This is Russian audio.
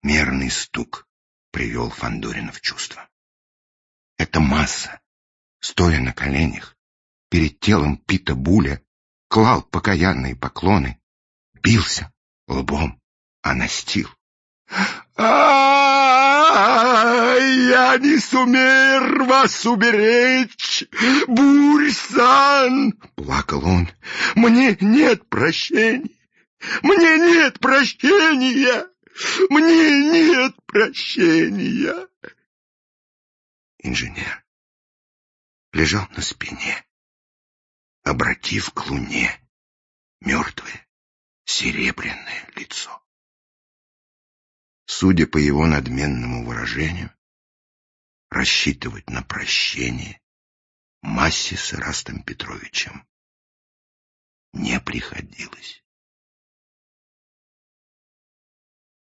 Мерный стук привел Фандорина в чувство. Эта масса, стоя на коленях, перед телом Пита Буля, клал покаянные поклоны, бился лбом о настил. Я не сумею вас уберечь, Бурь-сан, плакал он. Мне нет прощения, мне нет прощения, мне нет прощения. Инженер лежал на спине, обратив к луне мертвое серебряное лицо. Судя по его надменному выражению, рассчитывать на прощение Массе с Ирастом Петровичем не приходилось.